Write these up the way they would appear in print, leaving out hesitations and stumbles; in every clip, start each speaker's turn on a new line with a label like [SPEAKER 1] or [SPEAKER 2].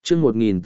[SPEAKER 1] chương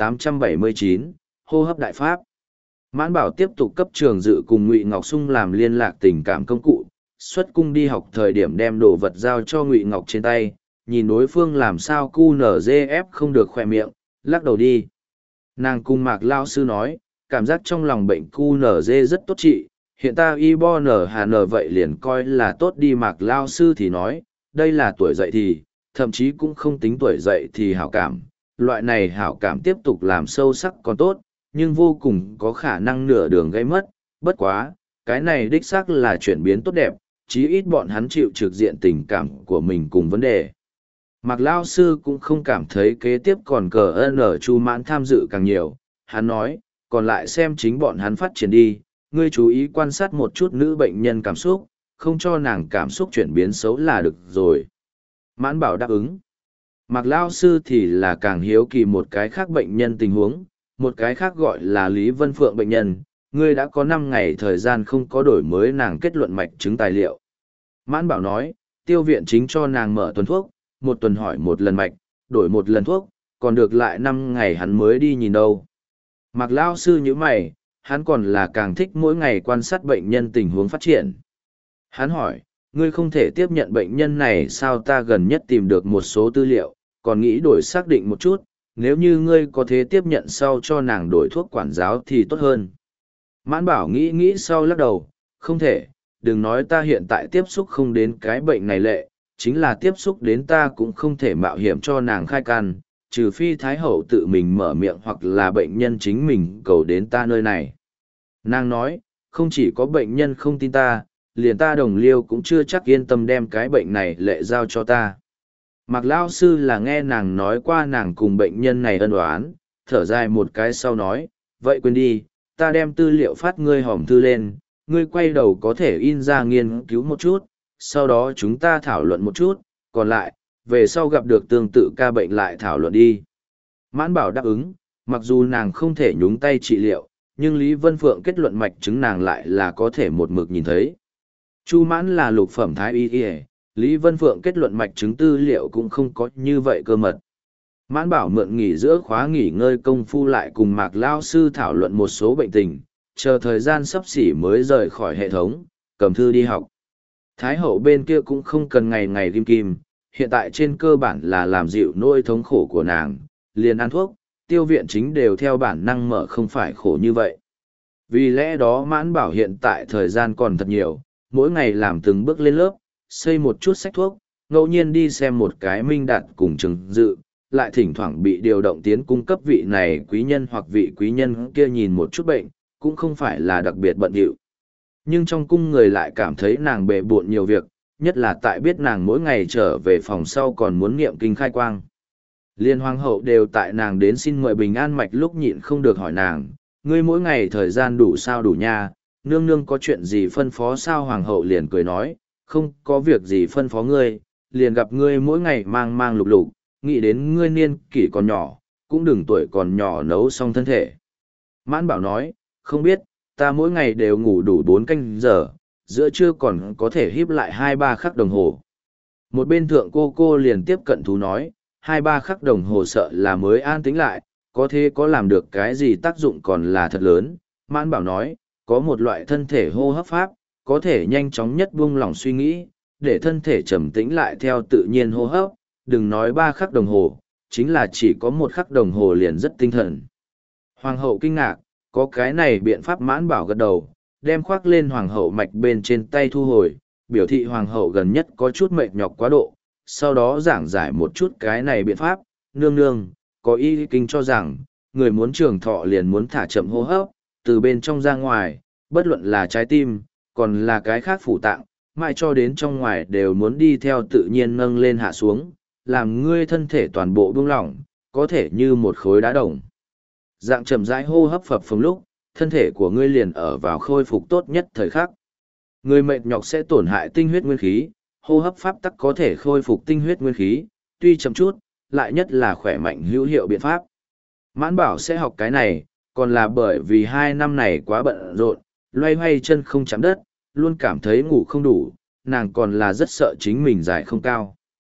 [SPEAKER 1] 1879, hô hấp đại pháp. Mãn Bảo tiếp tục cấp Trường Dự cùng Ngụy Ngọc Sung làm liên lạc tình cảm công cụ, xuất cung đi học thời điểm đem đồ vật giao cho Ngụy Ngọc trên tay, nhìn đối phương làm sao QNZF không được khỏe miệng, lắc đầu đi. Nàng cùng Mạc Lao Sư nói, cảm giác trong lòng bệnh QNZ rất tốt trị, hiện ta y bo nở hà nở vậy liền coi là tốt đi. Mạc Lao Sư thì nói, đây là tuổi dậy thì, thậm chí cũng không tính tuổi dậy thì hảo cảm, loại này hảo cảm tiếp tục làm sâu sắc còn tốt, nhưng vô cùng có khả năng nửa đường gây mất, bất quá, cái này đích xác là chuyển biến tốt đẹp, chí ít bọn hắn chịu trực diện tình cảm của mình cùng vấn đề. Mạc Lao Sư cũng không cảm thấy kế tiếp còn cờ N Chu Mãn tham dự càng nhiều, hắn nói, còn lại xem chính bọn hắn phát triển đi, ngươi chú ý quan sát một chút nữ bệnh nhân cảm xúc, không cho nàng cảm xúc chuyển biến xấu là được rồi. Mãn Bảo đáp ứng. Mạc Lao Sư thì là càng hiếu kỳ một cái khác bệnh nhân tình huống, một cái khác gọi là Lý Vân Phượng bệnh nhân, ngươi đã có 5 ngày thời gian không có đổi mới nàng kết luận mạch chứng tài liệu. Mãn Bảo nói, tiêu viện chính cho nàng mở tuần thuốc, 1 tuần hỏi 1 lần mạch, đổi 1 lần thuốc, còn được lại 5 ngày hắn mới đi nhìn đâu. Mạc Lao Sư như mày, hắn còn là càng thích mỗi ngày quan sát bệnh nhân tình huống phát triển. Hắn hỏi, ngươi không thể tiếp nhận bệnh nhân này sao? Ta gần nhất tìm được một số tư liệu, còn nghĩ đổi xác định một chút, nếu như ngươi có thể tiếp nhận sau cho nàng đổi thuốc quản giáo thì tốt hơn. Mãn Bảo nghĩ sau lắc đầu, không thể, đừng nói ta hiện tại tiếp xúc không đến cái bệnh này lệ, chính là tiếp xúc đến ta cũng không thể mạo hiểm cho nàng khai can, trừ phi Thái Hậu tự mình mở miệng hoặc là bệnh nhân chính mình cầu đến ta nơi này. Nàng nói, không chỉ có bệnh nhân không tin ta, liền ta đồng liêu cũng chưa chắc yên tâm đem cái bệnh này lệ giao cho ta. Mạc Lao Sư là nghe nàng nói qua nàng cùng bệnh nhân này ân oán, thở dài một cái sau nói, vậy quên đi, ta đem tư liệu phát ngươi hòm thư lên, ngươi quay đầu có thể in ra nghiên cứu một chút, sau đó chúng ta thảo luận một chút, còn lại, về sau gặp được tương tự ca bệnh lại thảo luận đi. Mãn Bảo đáp ứng, mặc dù nàng không thể nhúng tay trị liệu, nhưng Lý Vân Phượng kết luận mạch chứng nàng lại là có thể một mực nhìn thấy. Chu Mãn là lục phẩm thái y y, Lý Vân Phượng kết luận mạch chứng tư liệu cũng không có như vậy cơ mật. Mãn Bảo mượn nghỉ giữa khóa nghỉ ngơi công phu lại cùng Mạc Lao Sư thảo luận một số bệnh tình, chờ thời gian sắp xỉ mới rời khỏi hệ thống, cầm thư đi học. Thái Hậu bên kia cũng không cần ngày ngày kim kim, hiện tại trên cơ bản là làm dịu nỗi thống khổ của nàng, liền ăn thuốc, tiêu viện chính đều theo bản năng mở không phải khổ như vậy. Vì lẽ đó Mãn Bảo hiện tại thời gian còn thật nhiều, mỗi ngày làm từng bước lên lớp, xây một chút sách thuốc, ngẫu nhiên đi xem một cái Minh Đạt cùng Trường Dự, lại thỉnh thoảng bị điều động tiến cung cấp vị này quý nhân hoặc vị quý nhân kia nhìn một chút bệnh, cũng không phải là đặc biệt bận rộn. Nhưng trong cung người lại cảm thấy nàng bề bộn nhiều việc, nhất là tại biết nàng mỗi ngày trở về phòng sau còn muốn niệm kinh khai quang. Liên hoàng hậu đều tại nàng đến xin mời bình an mạch lúc nhịn không được hỏi nàng, ngươi mỗi ngày thời gian đủ sao đủ nha, nương nương có chuyện gì phân phó sao? Hoàng hậu liền cười nói, không có việc gì phân phó ngươi, liền gặp ngươi mỗi ngày mang mang lục lục, nghĩ đến ngươi niên kỷ còn nhỏ, cũng đừng tuổi còn nhỏ nấu xong thân thể. Mãn Bảo nói, không biết, ta mỗi ngày đều ngủ đủ 4 canh giờ, giữa trưa còn có thể híp lại 2-3 khắc đồng hồ. Một bên thượng cô liền tiếp cận thú nói, 2-3 khắc đồng hồ sợ là mới an tĩnh lại, có thế có làm được cái gì tác dụng còn là thật lớn. Mãn Bảo nói, có một loại thân thể hô hấp pháp, có thể nhanh chóng nhất buông lỏng suy nghĩ, để thân thể trầm tĩnh lại theo tự nhiên hô hấp, đừng nói 3 khắc đồng hồ, chính là chỉ có 1 khắc đồng hồ liền rất tinh thần. Hoàng hậu kinh ngạc, có cái này biện pháp? Mãn Bảo gật đầu, đem khoác lên hoàng hậu mạch bên trên tay thu hồi, biểu thị hoàng hậu gần nhất có chút mệt nhọc quá độ, sau đó giảng giải một chút cái này biện pháp. Nương nương, có y kinh cho rằng, người muốn trường thọ liền muốn thả chậm hô hấp, từ bên trong ra ngoài, bất luận là trái tim, còn là cái khác phủ tạng, mãi cho đến trong ngoài đều muốn đi theo tự nhiên nâng lên hạ xuống, làm ngươi thân thể toàn bộ buông lỏng, có thể như một khối đá đồng. Dạng chậm rãi hô hấp phập phồng lúc, thân thể của ngươi liền ở vào khôi phục tốt nhất thời khắc. Người mệt nhọc sẽ tổn hại tinh huyết nguyên khí, hô hấp pháp tắc có thể khôi phục tinh huyết nguyên khí, tuy chậm chút, lại nhất là khỏe mạnh hữu hiệu biện pháp. Mãn Bảo sẽ học cái này, còn là bởi vì 2 năm này quá bận rộn, loay hoay chân không chạm đất, luôn cảm thấy ngủ không đủ, nàng còn là rất sợ chính mình giải không cao.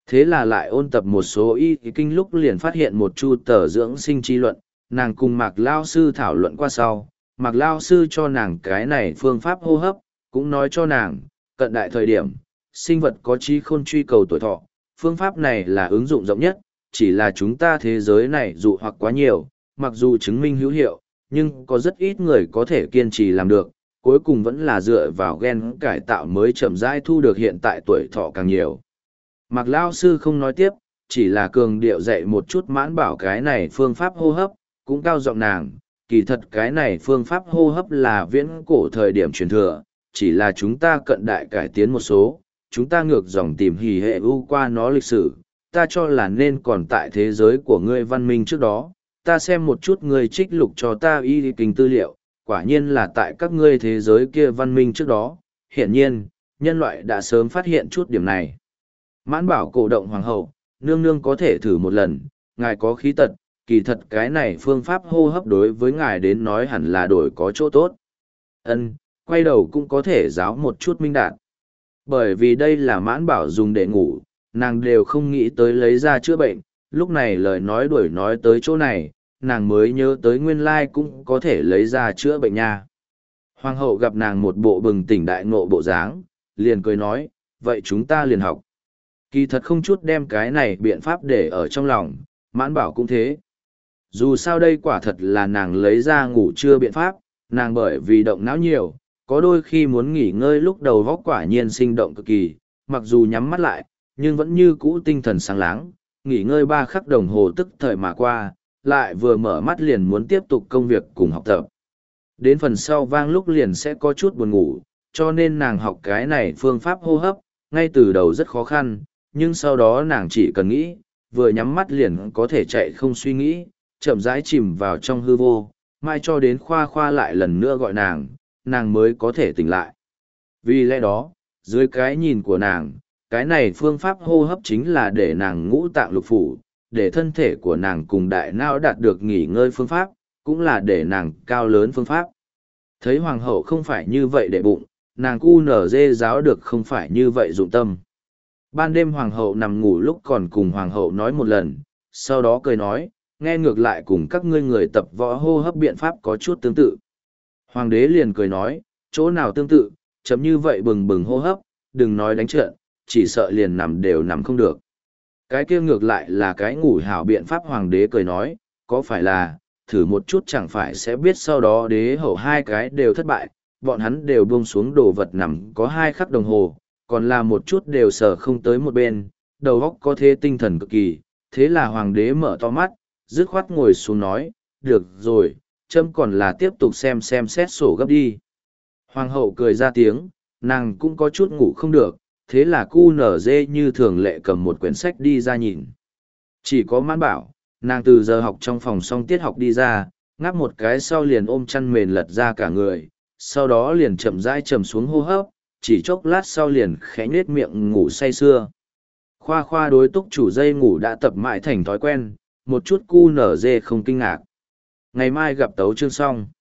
[SPEAKER 1] Thế là lại ôn tập một số y kinh lúc liền phát hiện một chu tờ dưỡng sinh chi luận, nàng cùng Mạc Lao Sư thảo luận qua sau. Mạc Lao Sư cho nàng cái này phương pháp hô hấp, cũng nói cho nàng, cận đại thời điểm, sinh vật có trí khôn truy cầu tuổi thọ, phương pháp này là ứng dụng rộng nhất, chỉ là chúng ta thế giới này dụ hoặc quá nhiều, mặc dù chứng minh hữu hiệu, nhưng có rất ít người có thể kiên trì làm được, cuối cùng vẫn là dựa vào gen cải tạo mới chậm rãi thu được hiện tại tuổi thọ càng nhiều. Mạc Lao Sư không nói tiếp, chỉ là cường điệu dạy một chút Mãn Bảo cái này phương pháp hô hấp, cũng cao giọng nàng, kỳ thật cái này phương pháp hô hấp là viễn cổ thời điểm truyền thừa, chỉ là chúng ta cận đại cải tiến một số, chúng ta ngược dòng tìm hỉ hệ u qua nó lịch sử, ta cho là nên còn tại thế giới của ngươi văn minh trước đó, ta xem một chút ngươi trích lục cho ta y kinh tư liệu, quả nhiên là tại các ngươi thế giới kia văn minh trước đó, hiển nhiên, nhân loại đã sớm phát hiện chút điểm này. Mãn Bảo cổ động hoàng hậu, nương nương có thể thử một lần, ngài có khí tật, kỳ thật cái này phương pháp hô hấp đối với ngài đến nói hẳn là đổi có chỗ tốt. Ân, quay đầu cũng có thể giáo một chút minh đạt. Bởi vì đây là Mãn Bảo dùng để ngủ, nàng đều không nghĩ tới lấy ra chữa bệnh, lúc này lời nói đuổi nói tới chỗ này, nàng mới nhớ tới nguyên lai cũng có thể lấy ra chữa bệnh nha. Hoàng hậu gặp nàng một bộ bừng tỉnh đại ngộ bộ dáng, liền cười nói, vậy chúng ta liền học. Kỳ thật không chút đem cái này biện pháp để ở trong lòng, Mãn Bảo cũng thế. Dù sao đây quả thật là nàng lấy ra ngủ trưa biện pháp, nàng bởi vì động não nhiều, có đôi khi muốn nghỉ ngơi lúc đầu góc quả nhiên sinh động cực kỳ, mặc dù nhắm mắt lại, nhưng vẫn như cũ tinh thần sáng láng, nghỉ ngơi 3 khắc đồng hồ tức thời mà qua, lại vừa mở mắt liền muốn tiếp tục công việc cùng học tập. Đến phần sau vang lúc liền sẽ có chút buồn ngủ, cho nên nàng học cái này phương pháp hô hấp, ngay từ đầu rất khó khăn, nhưng sau đó nàng chỉ cần nghĩ, vừa nhắm mắt liền có thể chạy không suy nghĩ, chậm rãi chìm vào trong hư vô, mai cho đến khoa khoa lại lần nữa gọi nàng mới có thể tỉnh lại. Vì lẽ đó, dưới cái nhìn của nàng, cái này phương pháp hô hấp chính là để nàng ngũ tạng lục phủ, để thân thể của nàng cùng đại não đạt được nghỉ ngơi phương pháp, cũng là để nàng cao lớn phương pháp. Thấy hoàng hậu không phải như vậy để bụng, nàng cu nở dê giáo được không phải như vậy dụng tâm. Ban đêm hoàng hậu nằm ngủ lúc còn cùng hoàng hậu nói một lần, sau đó cười nói, nghe ngược lại cùng các ngươi người tập võ hô hấp biện pháp có chút tương tự. Hoàng đế liền cười nói, chỗ nào tương tự, chấm như vậy bừng bừng hô hấp, đừng nói đánh trận, chỉ sợ liền nằm đều nằm không được. Cái kia ngược lại là cái ngủ hảo biện pháp hoàng đế cười nói, có phải là, thử một chút chẳng phải sẽ biết sau đó đế hậu 2 cái đều thất bại, bọn hắn đều buông xuống đồ vật nằm có 2 khắc đồng hồ, còn là một chút đều sờ không tới một bên, đầu óc có thế tinh thần cực kỳ, thế là hoàng đế mở to mắt, dứt khoát ngồi xuống nói, được rồi, chấm còn là tiếp tục xem xét sổ gấp đi. Hoàng hậu cười ra tiếng, nàng cũng có chút ngủ không được, thế là cu nở dê như thường lệ cầm một quyển sách đi ra nhìn. Chỉ có Mãn Bảo, nàng từ giờ học trong phòng xong tiết học đi ra, ngáp một cái sau liền ôm chăn mền lật ra cả người, sau đó liền chậm rãi trầm xuống hô hấp, chỉ chốc lát sau liền khẽ nhếch miệng ngủ say sưa. Khoa khoa đối túc chủ dây ngủ đã tập mãi thành thói quen, một chút cu nở dê không kinh ngạc. Ngày mai gặp tấu chương xong.